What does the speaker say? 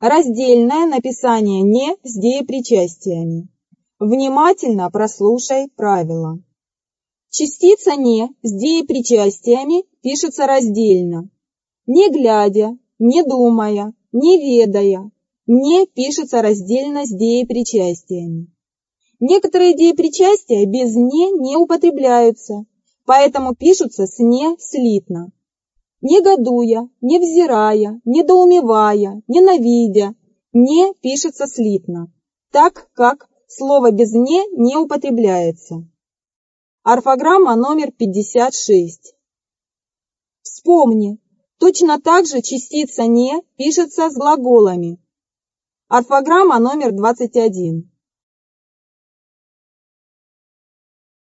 Раздельное написание «не» с деепричастиями. Внимательно прослушай правила. Частица «не» с деепричастиями пишется раздельно. Не глядя, не думая, не ведая. «Не» пишется раздельно с деепричастиями. Некоторые деепричастия без не употребляются, поэтому пишутся с «не» слитно. Негодуя, невзирая, недоумевая, ненавидя. «Не» пишется слитно, так как слово без не употребляется. Орфограмма номер 56. Вспомни, точно так же частица «не» пишется с глаголами. Орфограмма номер 21.